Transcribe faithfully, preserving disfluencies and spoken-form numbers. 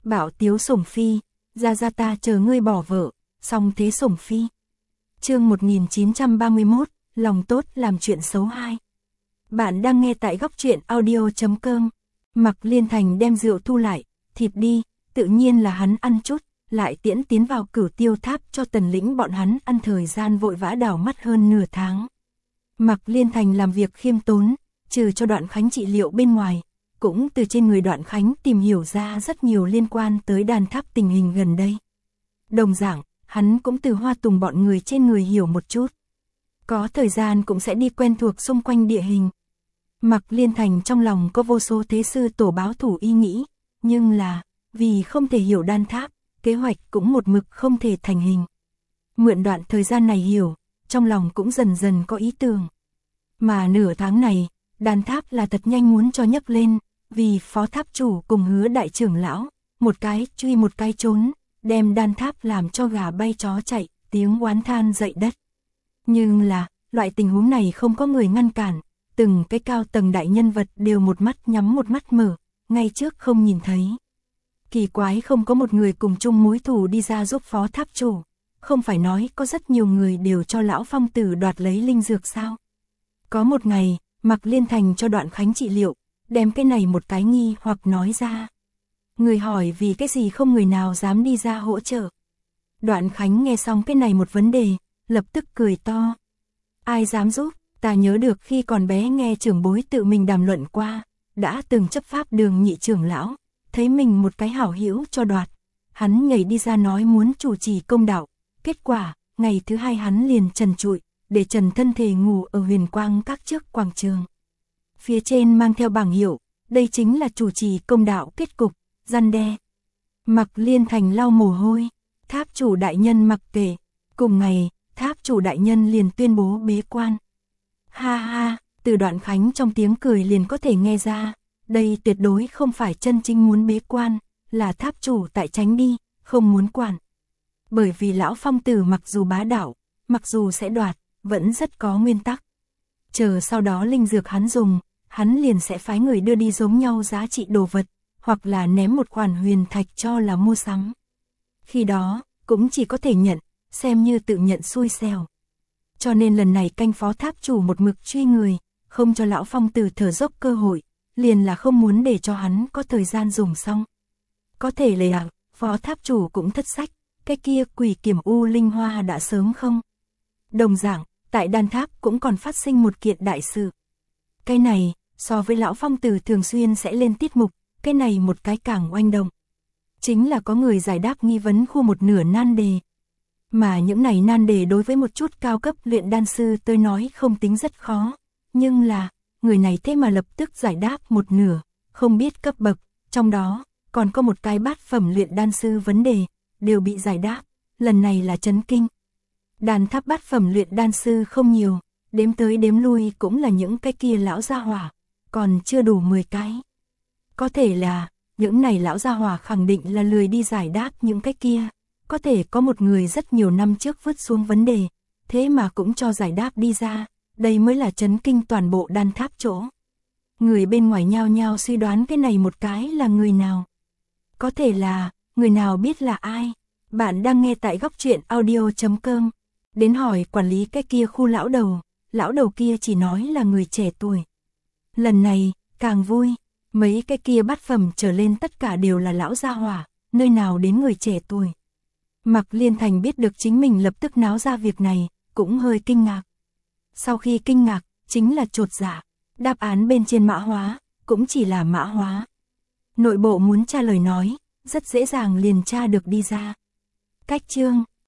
Bảo tiếu sủng phi, ra ra ta chờ ngươi bỏ vợ, xong thế sủng phi. Chương một nghìn chín trăm ba mươi mốt, lòng tốt làm chuyện xấu hai. Bạn đang nghe tại góc truyện audio chấm com. Mặc Liên Thành đem rượu thu lại, thịt đi, tự nhiên là hắn ăn chút, lại tiễn tiến vào Cửu Tiêu Tháp cho Tần Lĩnh bọn hắn ăn thời gian vội vã đảo mắt hơn nửa tháng. Mặc Liên Thành làm việc khiêm tốn, trừ cho Đoạn Khánh trị liệu bên ngoài, cũng từ trên người Đoạn Khánh tìm hiểu ra rất nhiều liên quan tới đan tháp tình hình gần đây. Đồng dạng, hắn cũng từ Hoa Tùng bọn người trên người hiểu một chút. Có thời gian cũng sẽ đi quen thuộc xung quanh địa hình. Mặc Liên Thành trong lòng có vô số thế sư tổ báo thủ ý nghĩ, nhưng là, vì không thể hiểu đan tháp, kế hoạch cũng một mực không thể thành hình. Mượn đoạn thời gian này hiểu, trong lòng cũng dần dần có ý tưởng. Mà nửa tháng này, đan tháp là thật nhanh muốn cho nhấc lên, vì phó tháp chủ cùng Hứa đại trưởng lão, một cái truy một cái trốn, đem đan tháp làm cho gà bay chó chạy, tiếng oán than dậy đất. Nhưng là, loại tình huống này không có người ngăn cản, từng cái cao tầng đại nhân vật đều một mắt nhắm một mắt mở, ngay trước không nhìn thấy. Kỳ quái không có một người cùng chung mối thù đi ra giúp phó tháp chủ, không phải nói có rất nhiều người đều cho lão phong tử đoạt lấy linh dược sao. Có một ngày, Mặc Liên Thành cho Đoạn Khánh trị liệu, đem cái này một cái nghi hoặc nói ra. Người hỏi vì cái gì không người nào dám đi ra hỗ trợ. Đoạn Khánh nghe xong cái này một vấn đề, lập tức cười to. Ai dám giúp, ta nhớ được khi còn bé nghe trưởng bối tự mình đàm luận qua, đã từng chấp pháp đường nhị trưởng lão, thấy mình một cái hảo hữu cho đoạt. Hắn nhảy đi ra nói muốn chủ trì công đạo, kết quả, ngày thứ hai hắn liền trần trụi, để trần thân thể ngủ ở Huyền Quang các trước quảng trường. Phía trên mang theo bảng hiệu, đây chính là chủ trì công đạo kết cục, răn đe. Mặc Liên Thành lau mồ hôi, tháp chủ đại nhân mặc kệ. Cùng ngày, tháp chủ đại nhân liền tuyên bố bế quan. Ha ha, từ Đoạn Khánh trong tiếng cười liền có thể nghe ra, đây tuyệt đối không phải chân chính muốn bế quan, là tháp chủ tại tránh đi, không muốn quản. Bởi vì lão phong tử mặc dù bá đạo, mặc dù sẽ đoạt, vẫn rất có nguyên tắc. Chờ sau đó linh dược hắn dùng, hắn liền sẽ phái người đưa đi giống nhau giá trị đồ vật, hoặc là ném một khoản huyền thạch cho là mua sắm. Khi đó, cũng chỉ có thể nhận, xem như tự nhận xui xẻo. Cho nên lần này canh phó tháp chủ một mực truy người, không cho lão phong tử thở dốc cơ hội, liền là không muốn để cho hắn có thời gian dùng xong. Có thể là, phó tháp chủ cũng thất sách, cái kia quỷ kiểm u linh hoa đã sớm không. Đồng dạng, tại đan tháp cũng còn phát sinh một kiện đại sự. Cái này, so với lão phong tử thường xuyên sẽ lên tiết mục, cái này một cái càng oanh động. Chính là có người giải đáp nghi vấn khu một nửa nan đề. Mà những này nan đề đối với một chút cao cấp luyện đan sư tôi nói không tính rất khó. Nhưng là, người này thế mà lập tức giải đáp một nửa, không biết cấp bậc, trong đó, còn có một cái bát phẩm luyện đan sư vấn đề, đều bị giải đáp, lần này là chấn kinh. Đan tháp bát phẩm luyện đan sư không nhiều, đếm tới đếm lui cũng là những cái kia lão gia hỏa, còn chưa đủ mười cái. Có thể là, những này lão gia hỏa khẳng định là lười đi giải đáp những cái kia, có thể có một người rất nhiều năm trước vứt xuống vấn đề, thế mà cũng cho giải đáp đi ra, đây mới là chấn kinh toàn bộ đan tháp chỗ. Người bên ngoài nhao nhao suy đoán cái này một cái là người nào. Có thể là, người nào biết là ai. Bạn đang nghe tại góc truyện audio chấm com. Đến hỏi quản lý cái kia khu lão đầu, lão đầu kia chỉ nói là người trẻ tuổi. Lần này, càng vui, mấy cái kia bát phẩm trở lên tất cả đều là lão gia hỏa, nơi nào đến người trẻ tuổi. Mặc Liên Thành biết được chính mình lập tức náo ra việc này, cũng hơi kinh ngạc. Sau khi kinh ngạc, chính là chột dạ, đáp án bên trên mã hóa, cũng chỉ là mã hóa. Nội bộ muốn tra lời nói, rất dễ dàng liền tra được đi ra. Cách chương